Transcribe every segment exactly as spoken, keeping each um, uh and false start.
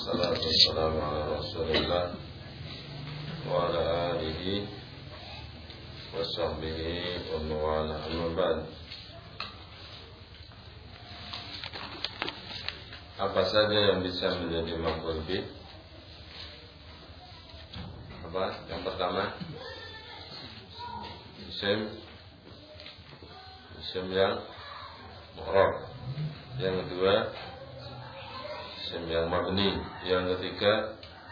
Wassalatu wassalamu ala Rasulillah wa ala alihi wa sahbihi wa mawala amma ba'd. Apa saja yang bisa menjadi maf'ul bih? Apa? Yang pertama, isim isim yang mu'rab. Yang kedua, isim yang mabni. Yang ketiga,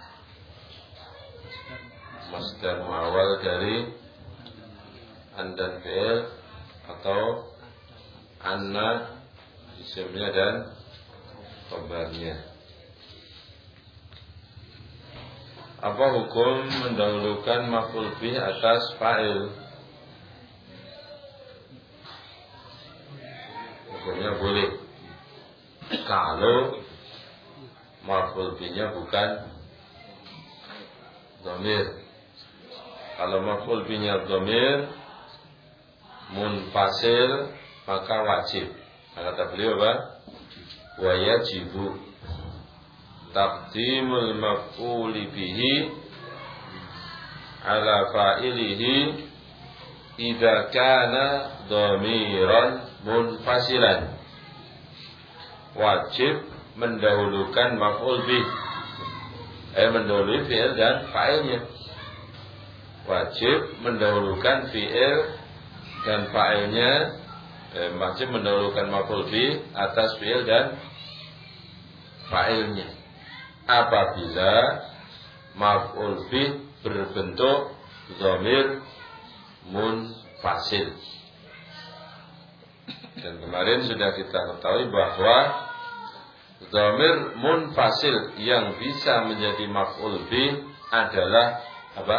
masdar muawwal dari an dan fi'il atau anna isimnya dan khabarnya. Apa hukum mendahulukan maf'ul bih atas fa'il? Hukumnya boleh kalau maf'ul bihnya bukan dhamir. Kalau maf'ul bihnya dhamir munfasil maka wajib. Kata beliau apa? Wa yajibu taqdimul maf'uli bihi ala fa'ilihi idza kana dhamiran munfasilan. Wajib mendahulukan maf'ul bih, eh mendahului fi'il dan fa'ilnya. Wajib mendahulukan fi'il dan fa'ilnya, eh, wajib mendahulukan maf'ul bih atas fi'il dan fa'ilnya apabila maf'ul bih berbentuk dhamir munfasil. Dan kemarin sudah kita ketahui bahwa dhamir munfasil yang bisa menjadi maf'ul bih adalah apa?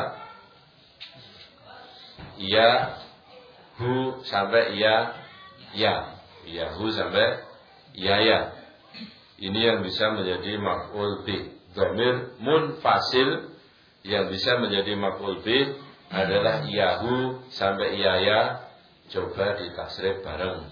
Ya, hu sampai ya, ya, ya hu sampai ya ya. Ini yang bisa menjadi maf'ul bih. Dhamir munfasil yang bisa menjadi maf'ul bih adalah yahu sampai ya ya. Coba ditasrif bareng.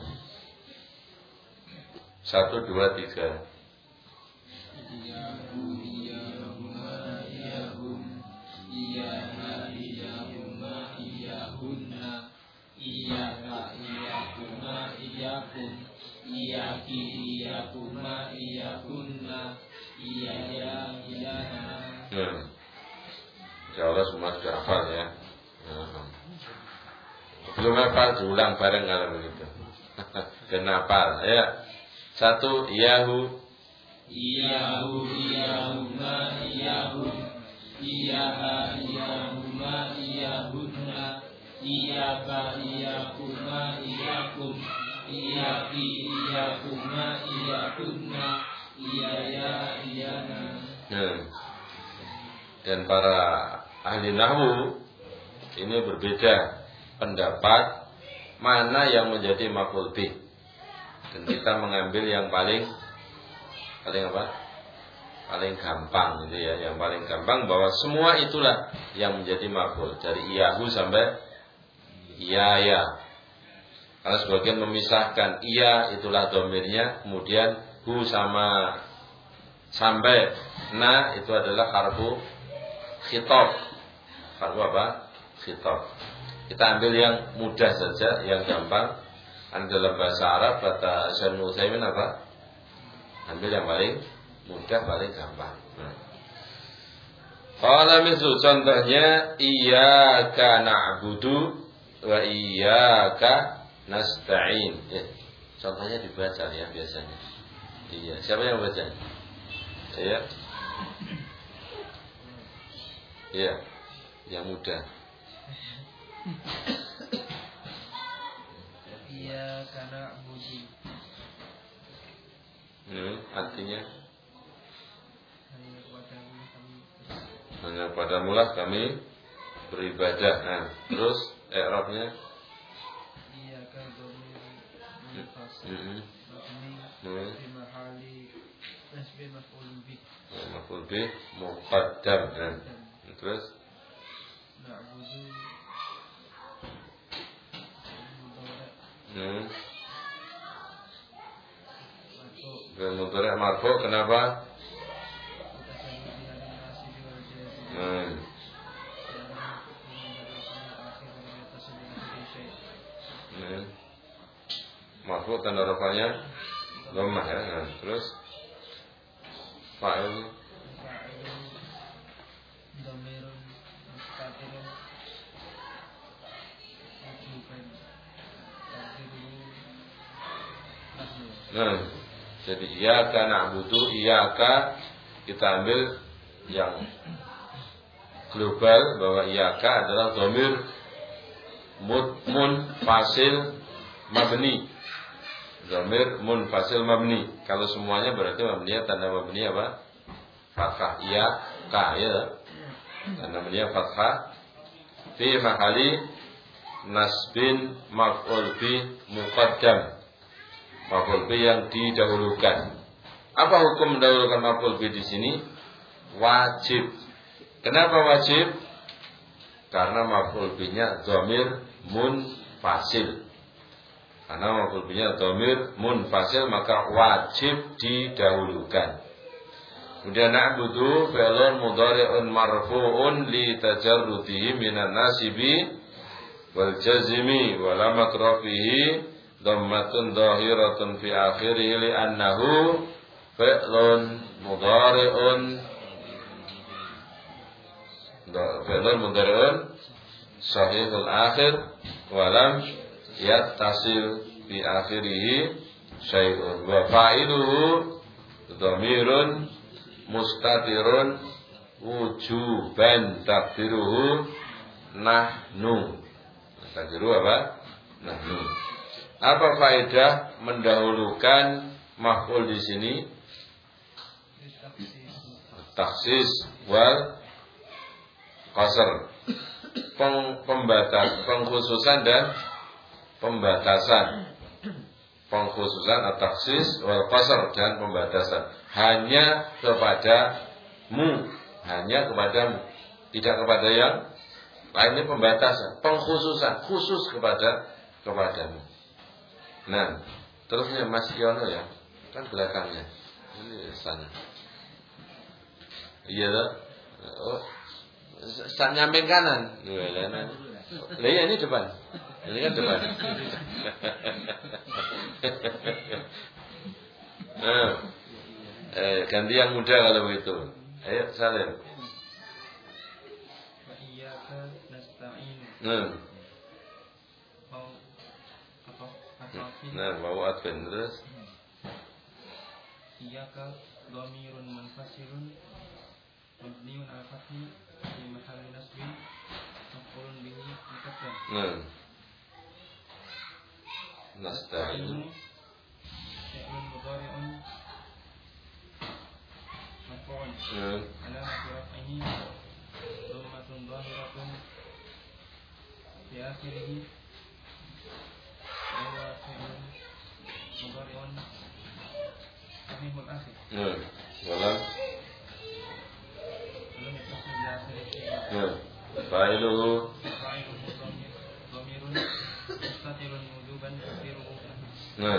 Satu, dua, tiga. Iyahu, iyahuma, iyahum, iyaha, iyahuma, iyahunna, iyaka, iyahuma, iyakum, iyaki, iyahuma, iyahunna, iyaya, iyana. Hmm. Insya Allah semua sudah hafal ya. Hmm. Belum hafal diulang bareng kalau begitu. Kenapa? Ya. Satu, iyahu. Iyahu, iyahuma, iyahum, iyaha, iyahuma, iyahunna, iyaka, iyahuma, iyakum, iyaki, iyahuma, iyahunna, iyaya, iyana. Hmm. Dan para ahli nahwu ini berbeda pendapat mana yang menjadi maf'ul bih. Dan kita mengambil yang paling paling apa? Paling gampang gitu ya, yang paling gampang bahwa semua itulah yang menjadi maf'ul dari iyahu sampai iya ya. Karena sebagian memisahkan iya itulah dhamirnya, kemudian hu sama sampai na itu adalah harfu khitab. Harfu apa? Khitab. Kita ambil yang mudah saja, yang gampang. An dalam bahasa Arab kata Syekh Utsaimin apa? Ambil yang paling mudah, paling gampang. Qala misal contohnya iyyaka na'budu wa iyyaka nasta'in. Eh, contohnya dibaca ya biasanya. Iya, siapa yang baca? Iya. Iya, yang mudah. Iyyaka na'budu. Hmm, artinya Hanya kepadamu kami hanya padamulah kami beribadah. Nah, terus i'rabnya Iyyaka dhamir munfasil hmm. mabni Hmm. fi mahali nasbi maf'ul bih. Maf'ul bih muqaddam. Nah, terus Na'budu mudhari' hmm. marfu' Fi'il mudhari' marfu' kenapa? Hmm. Hmm. Marfu tanda rafanya dhammah ya. Nah, terus fa'il dhamirun mustatirun wujuban taqdiruhu nahnu. Nah, jadi iyyaka na'budu, iyyaka kita ambil yang global bahwa iyyaka adalah dhamir munfasil mabni. Dhamir munfasil mabni. Kalau semuanya berarti mabninya tanda mabni apa? Fathah iyyaka ya. Tanda mabninya fathah fi mahali nasbin maf'ul bi muqaddam. Maf'ul bi yang didahulukan. Apa hukum mendahulukan maf'ul bi di sini? Wajib. Kenapa wajib? Karena maf'ul bi-nya dhamir munfasil. Karena maf'ul bi-nya dhamir munfasil maka wajib didahulukan. Kemudian na'budu fi'lun mudhari'un marfu'un li tajarrudihi minan nasibi wal jazmi wa lamat rafihi dhammatun dhahiratun fi akhirih li annahu fi'lun mudhari'un fi'lun mudhari'un sahihul akhir wa lam yattasil fi akhirih syai'un wa fa'iluhu dhamirun mustatirun wujuban takdiruhu nahnu. Takdiruhu apa? Nahnu. Apa faedah mendahulukan maf'ul di sini? Taksis wal qasr. Peng, pembatas, pengkhususan dan pembatasan. Pengkhususan at-taksis wal qasr dan pembatasan. Hanya kepadamu, hanya kepadamu, tidak kepada yang lainnya. Pembatasan, pengkhususan, khusus kepada kepadamu. Nah, terusnya Mas Yono ya, kan belakangnya, ini sana. Iya loh, oh, nyamping kanan. Lah iya ini depan, ini kan depan. Nah, eh, ganti yang muda kalau begitu. Ayo Salim. Wa iyyaka nasta'in. Nah. Mau apa? Atafin. Nah, mau advent terus. Iyyaka dhamirun munfasilun mabniun ala fathi fi mahalli nasbin maf'ulun bihi muqaddam. Nah. Nasta'in. Fi'lun mudhari'un marfu'un. Nah. Alamatu raf'ihi dhammatun dhahiratun fi akhirih wa huwa fi'lun mudhari'un sahihul akhir. Nah. Walam. Belum yattasil bi akhirih. Nah. Fa'iluhu. Fa'iluhu dhamirun mustatirun wujuban takdiruhu. Nah.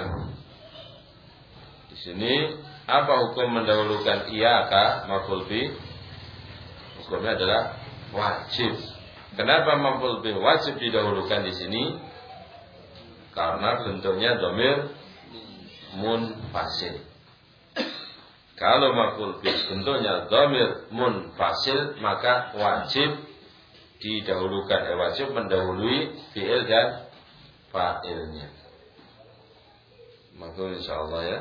Di sini apa hukum mendahulukan iyyaka maf'ul bi? Hukumnya adalah wajib. Kenapa maf'ul bi wajib didahulukan di sini? Karena bentuknya dhamir munfasil. Kalau maf'ul bi bentuknya dhamir munfasil maka wajib didahulukan. Eh, wajib mendahului fi'il dan fa'ilnya. Mafhum insyaallah ya.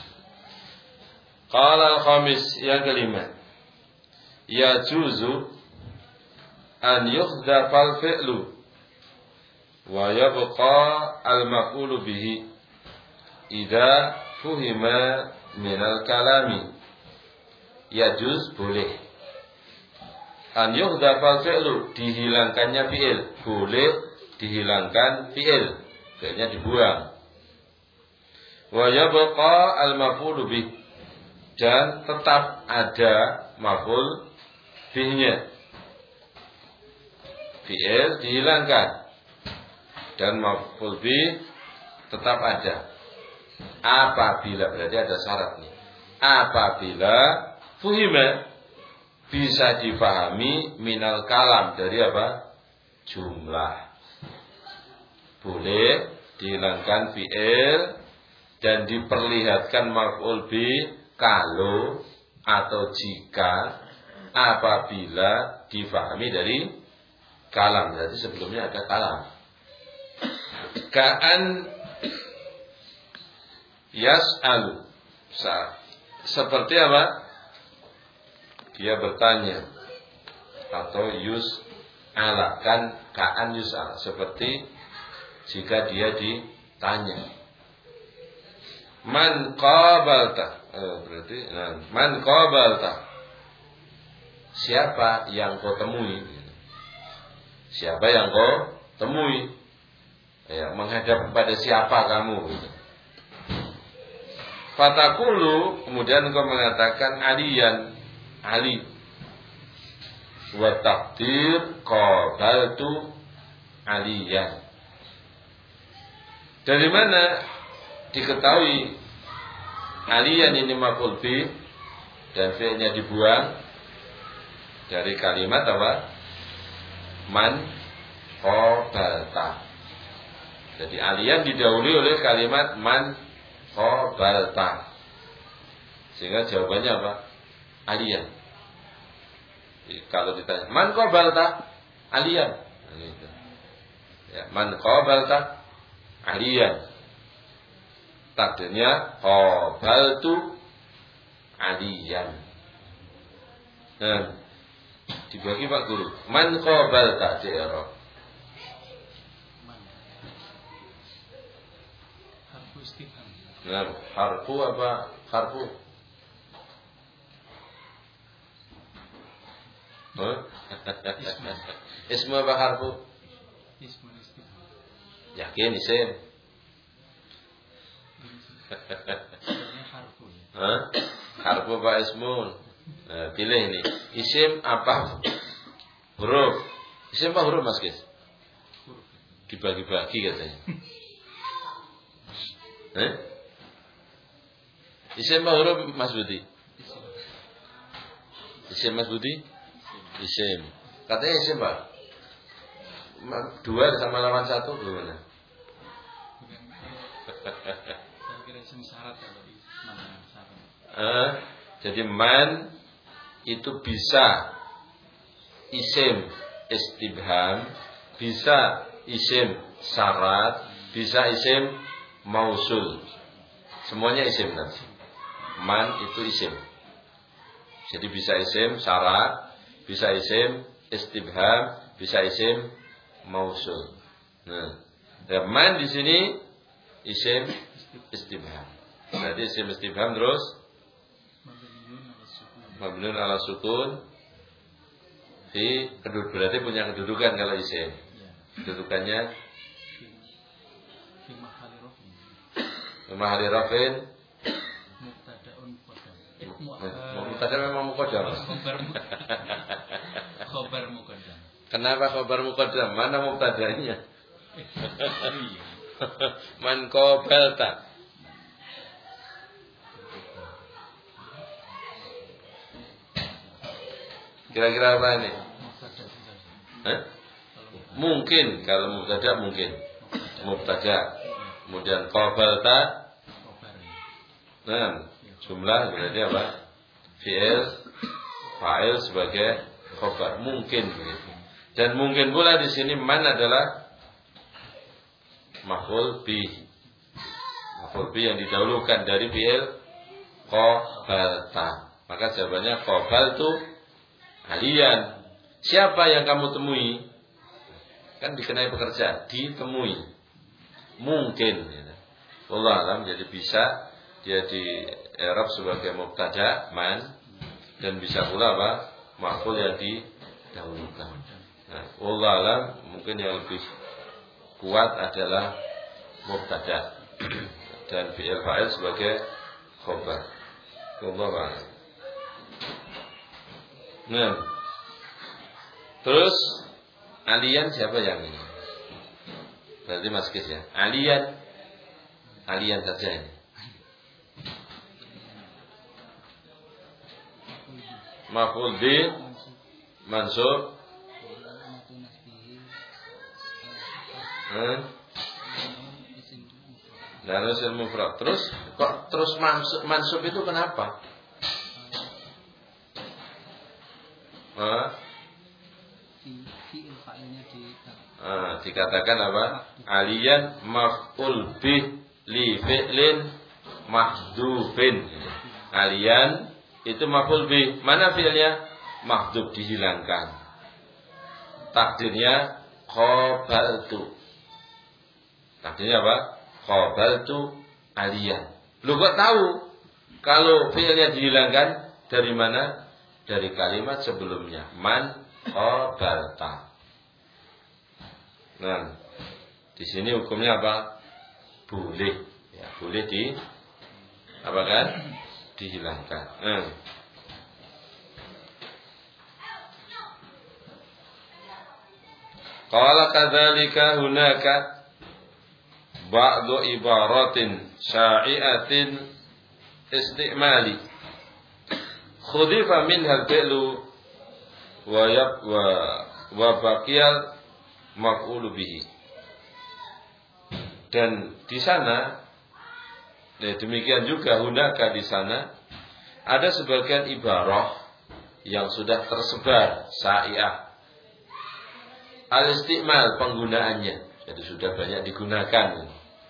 Qala al-khamis, yang kelima. Yajuzu an yuhdhafa al-fi'lu wa yabqa al-maf'ulu bihi idza fuhima min al-kalami. Yajuz boleh. An yuhdhafa al-fi'lu dihilangkannya fi'il, boleh dihilangkan fi'il, fi'ilnya dibuang. Wa yabqa al-maf'ulu bihi dan tetap ada maf'ul bihnya. Fi'il dihilangkan dan maf'ul bih tetap ada. Apabila, berarti ada syarat nih. Apabila fuhima, bisa difahami minal kalam dari apa? Jumlah. Boleh dihilangkan fi'il dan diperlihatkan maf'ul bi kalau atau jika apabila difahami dari kalam. Berarti sebelumnya ada kalam. Ka'an yas'alu. Seperti apa? Dia bertanya atau yus'ala, kan ka'an yus'ala, seperti jika dia ditanya. Man qabalta, oh, berarti nah, man qabalta, siapa yang kau temui? Siapa yang kau temui? Ya, menghadap kepada siapa kamu? Fatakulu, kemudian kau mengatakan aliyan, Ali. Wa taqdir qabaltu aliyan. Dari mana diketahui aliyan ini maf'ul bi dan fi'ilnya dibuang? Dari kalimat apa? Man qabalta. Jadi aliyan didahului oleh kalimat man qabalta. Sehingga jawabannya apa? Aliyan. Kalau ditanya man qabalta? Aliyan. Ya, man qabalta? Aliyan. Takdirnya qabaltu aliyan. Nah, dibagi Pak Guru. Man qabalta i'rab. Harfu istifham. Nah, harfu apa? Harfu. Huh? Ismu apa harfu? Ismu istifham. Yakin isim? Sebenarnya harfu ya. Hah? Harfu apa ismun? Nah, pilih ini. Isim apa huruf? Isim apa huruf Mas Kis? Huruf. Dibagi-bagi katanya. Eh? Isim apa huruf Mas Budi? Isim. Isim Mas Budi? Isim. Katanya isim Pak. Dua sama lawan satu gimana? Bukan. Saya kira isim syarat kalau di mana syarat. Eh, jadi man itu bisa isim istibham, bisa isim syarat, bisa isim mausul. Semuanya isim nanti. Man itu isim. Jadi bisa isim syarat, bisa isim istibham, bisa isim mausul. Nah, dan man di sini isim istibham. Berarti isim istibham terus mabniun ala sukun fi kedud, berarti punya kedudukan kalau isim. Kedudukannya Fi mahali rafin. mahali rafin. Mubtada'un muqaddam. Mubtada memang muqaddam. Khobar khobar muqaddam. Kenapa khobar muqaddam? Mana mubtadanya? Iya. Man qabalta. Kira-kira apa ini? Mubtada saja. Hah? Mungkin kalau mubtada mungkin. Mubtada. Kemudian qabalta. Khobar. Nah, jumlah berarti apa? Fi'il fa'il sebagai khobar. Mungkin begitu. Dan mungkin pula di sini man adalah maf'ul bih. Maf'ul bih yang didahulukan dari fi'il qabalta. Maka jawabannya qabaltu aliyan. Siapa yang kamu temui? Kan dikenai pekerjaan, ditemui. Mungkin gitu. Allah alam, jadi bisa dia di i'rab sebagai mubtada man dan bisa pula apa? Maf'ul yang didahulukan. Nah, Allah alam, mungkin yang lebih kuat adalah mubtada dan fi'il fa'il sebagai khabar. Allah alam. Nah, terus aliyan siapa yang ini? Berarti Mas Kis ya. Aliyan, aliyan saja ini. maf'ul bi mansub. Hmm? Dan isim mufrad. Terus kok terus mansub, mansub itu kenapa? Hah? Ah, dikatakan apa? Aliyan maf'ul bih li fi'lin mahdhufin. Aliyan itu maf'ul bih. Mana fi'ilnya? Mahdhuf, dihilangkan. Takdirnya qabaltu. Takdirnya apa? Qabaltu aliyan. Lu kok tahu kalau fi'ilnya dihilangkan dari mana? Dari kalimat sebelumnya. Man qabalta. Nah, di sini hukumnya apa? Boleh, ya, boleh di apa kan? Dihilangkan. Hmm. Qala kadzalika hunaka ba'du ibaratin sya'i'atin istimali. Khudifa minha al-fi'lu wa yab wa wa baqiyal maf'ulu bihi. Dan di sana, ya demikian juga hunaka di sana ada sebagian ibarah yang sudah tersebar sa'iah al-istimal penggunaannya, jadi sudah banyak digunakan.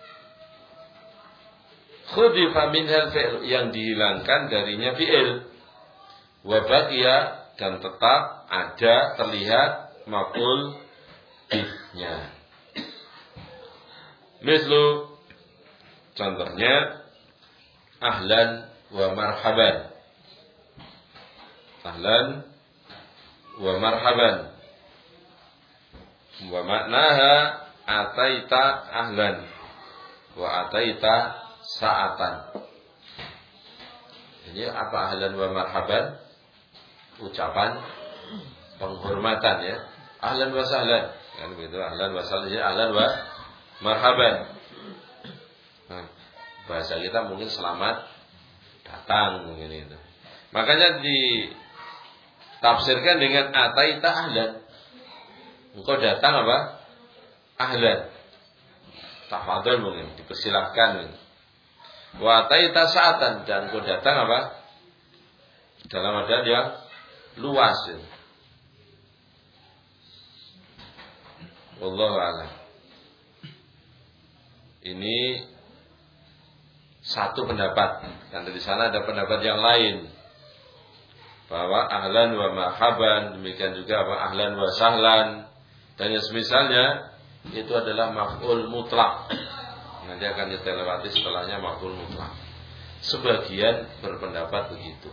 Khudifa minhal fi'l yang dihilangkan darinya fi'il, wa baqiya dan tetap ada terlihat maf'ul bihnya. Mislu contohnya ahlan wa marhaban. Ahlan wa marhaban. Wa maknaha ataita ahlan wa ataita sa'atan. Ini apa ahlan wa marhaban? Ucapan penghormatan ya. Ahlan wa sahlan. Kan begitu, ahlan wa sahlan, ahlan wa marhaban. Nah, bahasa kita mungkin selamat datang mungkin itu. Makanya ditafsirkan dengan ataita ahlan. Engkau datang apa? Ahlan. Tafadhol mungkin, dipersilahkan. Wa ataita sa'atan, dan engkau datang apa? Dalam adaan yang luas. Wallahu a'lam. Ini satu pendapat. Dan di sana ada pendapat yang lain, bahwa ahlan wa marhaban, demikian juga apa ahlan wa sahlan, dan yang semisalnya itu adalah maf'ul mutlak. Nanti akan kita lewati setelahnya maf'ul mutlak. Sebagian berpendapat begitu,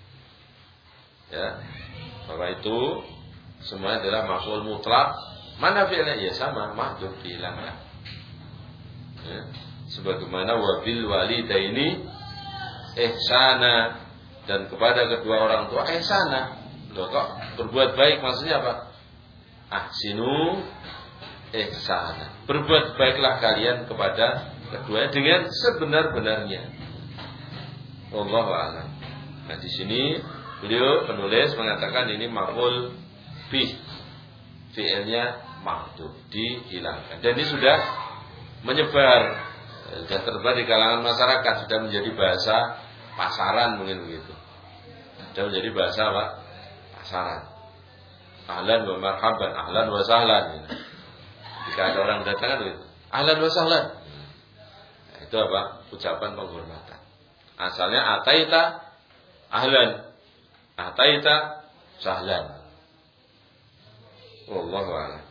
ya, bahwa itu semuanya adalah maf'ul mutlak. Mana fi'ilnya? Ya sama, mahdhuf, dihilangkan. Ya. Sebagaimana wabil walidaini ihsana, dan kepada kedua orang tua ihsana. Loh, kok berbuat baik maksudnya apa? Ahsinu ihsana. Berbuat baiklah kalian kepada kedua dengan sebenar-benarnya. Wallahu a'lam. Nah, di sini beliau penulis mengatakan ini maf'ul bih. Fi'ilnya mahdhuf, dihilangkan. Dan ini sudah menyebar, sudah tersebar di kalangan masyarakat, sudah menjadi bahasa pasaran mungkin begitu. Sudah menjadi bahasa apa? Pasaran. Ahlan wa marhaban, ahlan wa sahlan. Jika ada orang datang kan begitu. Ahlan wa sahlan. Nah, itu apa? Ucapan penghormatan. Asalnya ataita ahlan, ataita sahlan. Wallahu a'lam.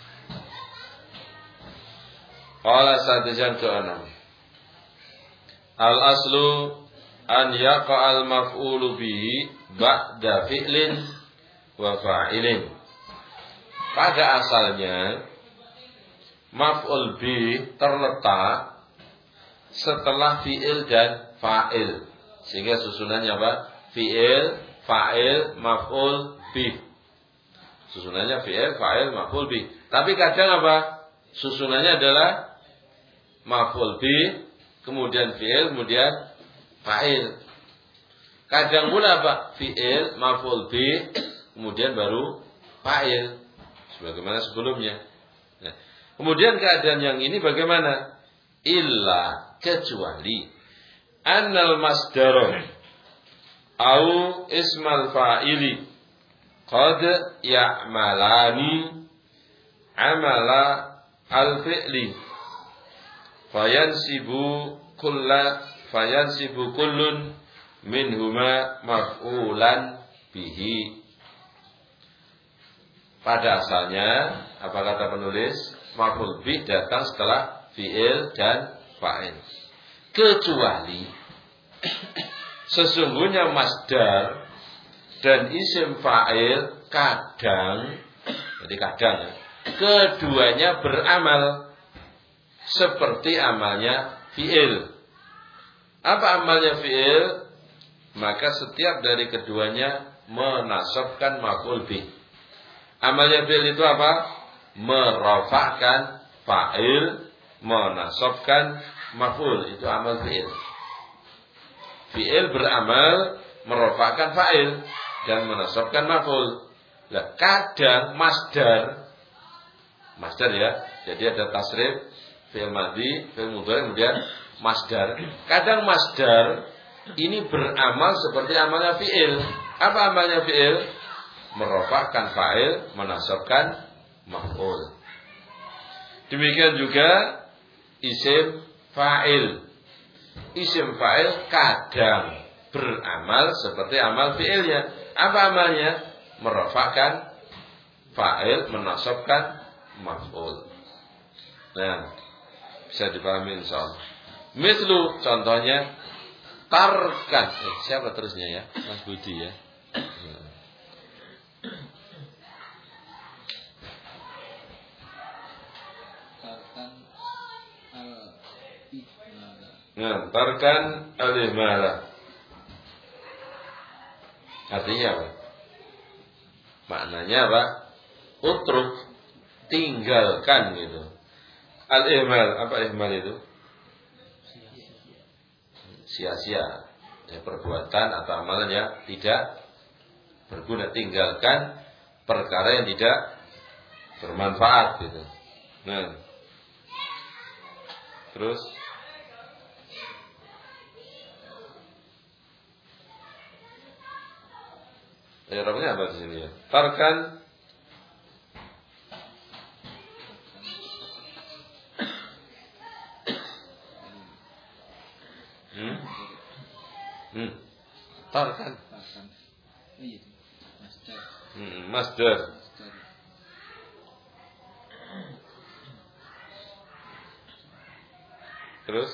Qala sadisan keenam. Al aslu an yaqa'al maf'ulu bihi ba'da fi'lin wa fa'ilin. Pada asalnya maf'ul bih terletak setelah fi'il dan fa'il. Sehingga susunannya apa? Fi'il, fa'il, maf'ul bih. Susunannya fi'il, fa'il, maf'ul bih. Tapi kadang apa? Susunannya adalah maf'ul bih, kemudian fi'il, kemudian fa'il. Kadang pula apa? Fi'il, maf'ul bih, kemudian baru fa'il. Sebagaimana sebelumnya. Nah, kemudian keadaan yang ini bagaimana? Illa, kecuali annal masdar au ismal fa'ili qad ya'malani amala al-fi'li fayansibu kulla fayansibu kullun minhuma maf'ulan bihi. Pada asalnya apa kata penulis? Maf'ul bih datang setelah fi'il dan fa'il. Kecuali sesungguhnya masdar dan isim fa'il kadang, jadi kadang ya, keduanya beramal seperti amalnya fi'il. Apa amalnya fi'il? Maka setiap dari keduanya menasabkan maf'ul bih. Amalnya fi'il itu apa? Merafa'kan fa'il, menasabkan maf'ul. Itu amal fi'il. Fi'il beramal merafa'kan fa'il dan menasabkan maf'ul. Lah kadang masdar, masdar ya. Jadi ada tasrif, fi'il madhi, fi'il mudhari, kemudian masdar. Kadang masdar ini beramal seperti amalnya fi'il. Apa amalnya fi'il? Merafa'kan fa'il, menasabkan maf'ul. Demikian juga isim fa'il. Isim fa'il kadang beramal seperti amal fi'ilnya. Apa amalnya? Merafa'kan fa'il, menasabkan maf'ul. Nah, bisa dipahami insyaallah. Mislu contohnya tarkan. Eh, siapa terusnya ya? Mas Budi ya. Nah, tarkan al-ihmala. Artinya apa? Maknanya apa? Utruk, tinggalkan gitu. Al-ihmal, apa ihmal itu? Sia-sia. Ya, perbuatan atau amalan yang tidak berguna, tinggalkan perkara yang tidak bermanfaat gitu. Nah. Terus I'rabnya apa di sini ya? Tarkan Hmm? Hmm. Tarkan. Hmm, masdar. Terus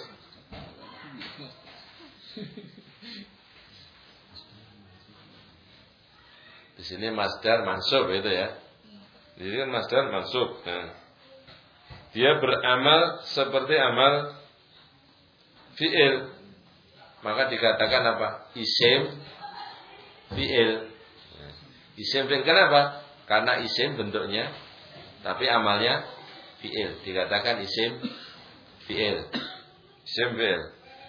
di sini masdar mansub itu ya. Di sini kan masdar mansub. Nah, dia beramal seperti amal fi'il. Maka dikatakan apa? Isim fi'il. Isim fi'il kenapa? Karena isim bentuknya, tapi amalnya fi'il. Dikatakan isim fi'il. Isim fi'il.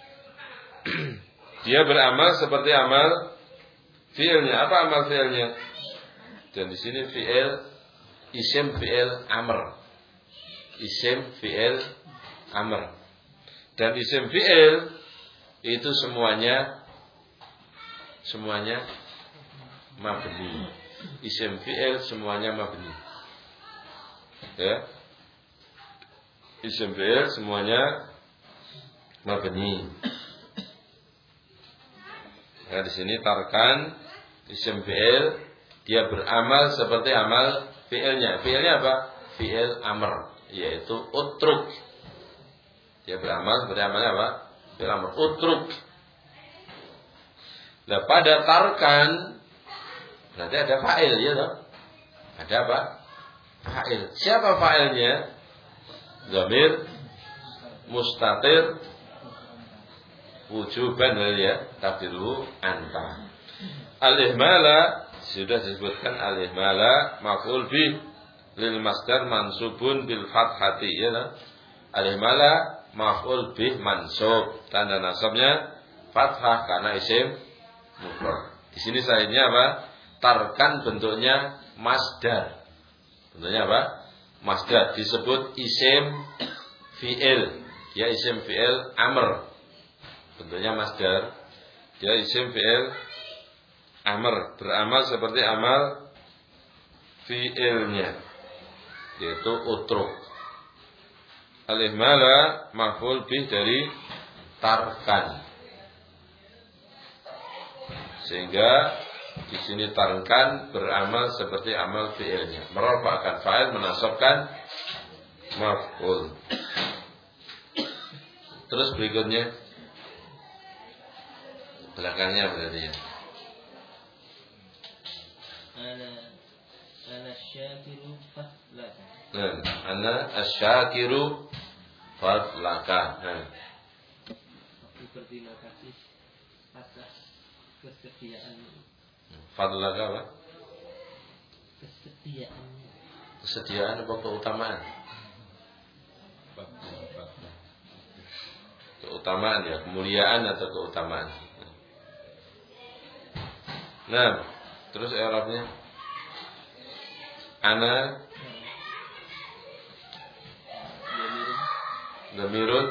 Dia beramal seperti amal fi'ilnya. Apa amal fi'ilnya? Dan di sini fi'il, isim fi'il amr. Isim fi'il amr. Dan isim fi'il itu semuanya semuanya mabni. Isim fi'il semuanya mabni. Ya. Isim fi'il semuanya mabni. Nah, di sini tarkan isim fi'il dia beramal seperti amal fi'ilnya. Fi'ilnya apa? Fi'il amr, yaitu utruk. Dia beramal seperti amalnya apa? Fi'il amr, utruk. Nah, pada tarkan berarti ada fa'il ya toh? Ada apa? Fa'il. Siapa fa'ilnya? Dhamir mustatir wujuban ya, takdiru anta. Al-ihmala sudah disebutkan, al-ihmala maf'ul bih lil masdar mansubun bil fathati ya toh? Al-ihmala maf'ul bih mansub, tanda nasabnya fathah karena isim mufrad. Di sini sahihnya apa? Tarkan bentuknya masdar. Bentuknya apa? Masdar, disebut isim fi'il. Dia isim fi'il amr. Bentuknya masdar. Dia isim fi'il amr, beramal seperti amal fi'ilnya, yaitu utruk. Al-ihmala maf'ul bih dari tarkan. Sehingga di sini tarkan beramal seperti amal fi'ilnya, merofakkan fa'il, menasabkan maf'ul. Terus berikutnya belakangnya berarti ya. Ana ana syakiru fadlaka. Nah, ana asyakiru fadlaka. Nah. Berterima kasih atas kesetiaan. Fadlaka apa? Kesetiaan. Kesediaan apa keutamaan? Keutamaan ya, kemuliaan atau keutamaan. Nah, terus i'rabnya ana dhamirun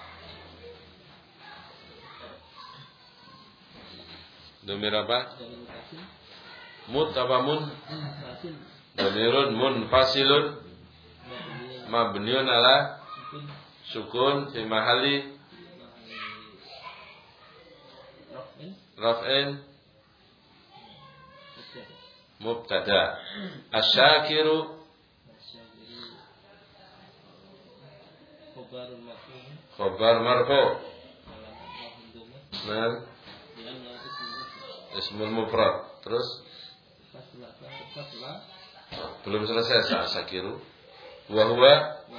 dhamir apa? Mut apa mun? Dhamirun munfasilun mabniun ala sukun fi mahalli raf'in mubtada. Asyakiru khabar marfu. Nah, ismul mufrad. Terus belum selesai asyakiru. Wa huwa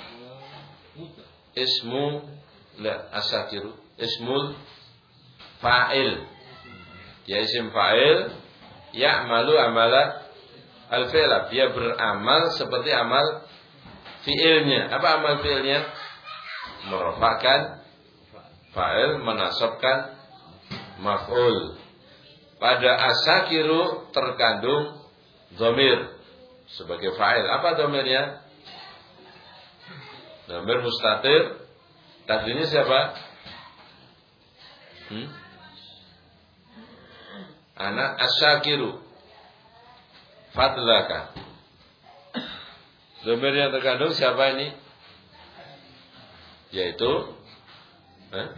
ismu la asyakiru ismul fa'il. Ya isim fa'il ya'malu amala al-fi'la. Dia beramal seperti amal fi'ilnya. Apa amal fi'ilnya? Merofakkan fa'il, menasabkan maf'ul. Pada asyakiru terkandung dhamir sebagai fa'il. Apa dhamirnya? Dhamir mustatir. Takdirnya siapa? Hmm? Ana asyakiru fadlaka. Dhamir yang terkandung siapa ini? Yaitu eh?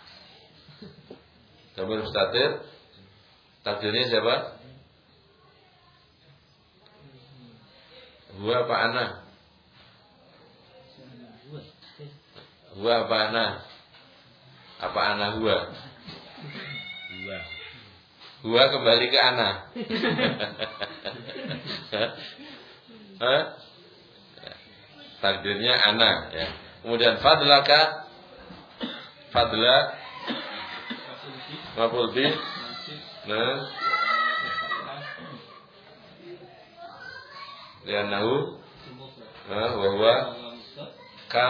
Dhamir mustatir. Takdirnya siapa? Huwa apa ana? Huwa apa ana? Apa ana huwa? Huwa. Huwa kembali ke ana. Hah? Takdirnya ana ya. Kemudian fadlaka, fadla maf'ul bih. Nah, li'annahu nah, wa huwa ka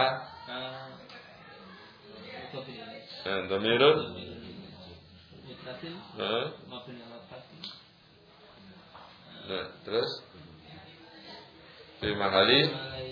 nah, dhamirun nah, nah, terus fi mahali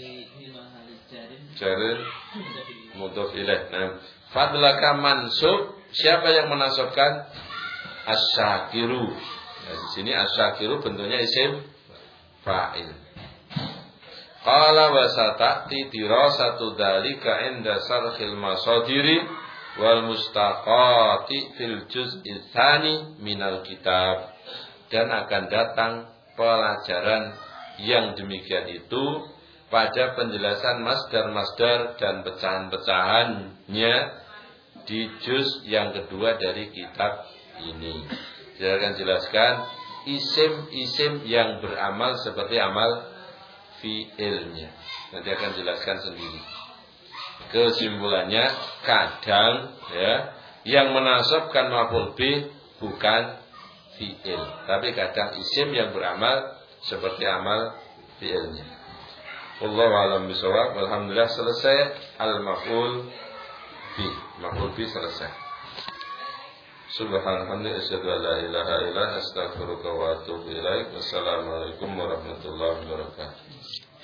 jarin mudhof ilaih. Nah, fadlaka mansub, siapa yang menasabkan? Asyakiru. Nah, di sini asyakiru bentuknya isim fa'il. Qala wa sata'ti dirasatu dzalika inda sarhil masadiri wal mustaqati fil juz'i tsani minal kitab. Dan akan datang pelajaran yang demikian itu pada penjelasan masdar-masdar dan pecahan-pecahannya di juz yang kedua dari kitab ini. Saya akan jelaskan isim-isim yang beramal seperti amal fi'ilnya. Nanti akan jelaskan sendiri. Kesimpulannya kadang ya yang menasabkan maf'ul bih bukan fi'il, tapi kadang isim yang beramal seperti amal fi'ilnya. Wallahu a'lam bishawab. Alhamdulillah selesai al-maf'ul bih. Maf'ul bih selesai. Subhanallah, asyhadu an la ilaha illa anta, astaghfiruka wa atubu ilaik. Wassalamualaikum warahmatullahi wabarakatuh.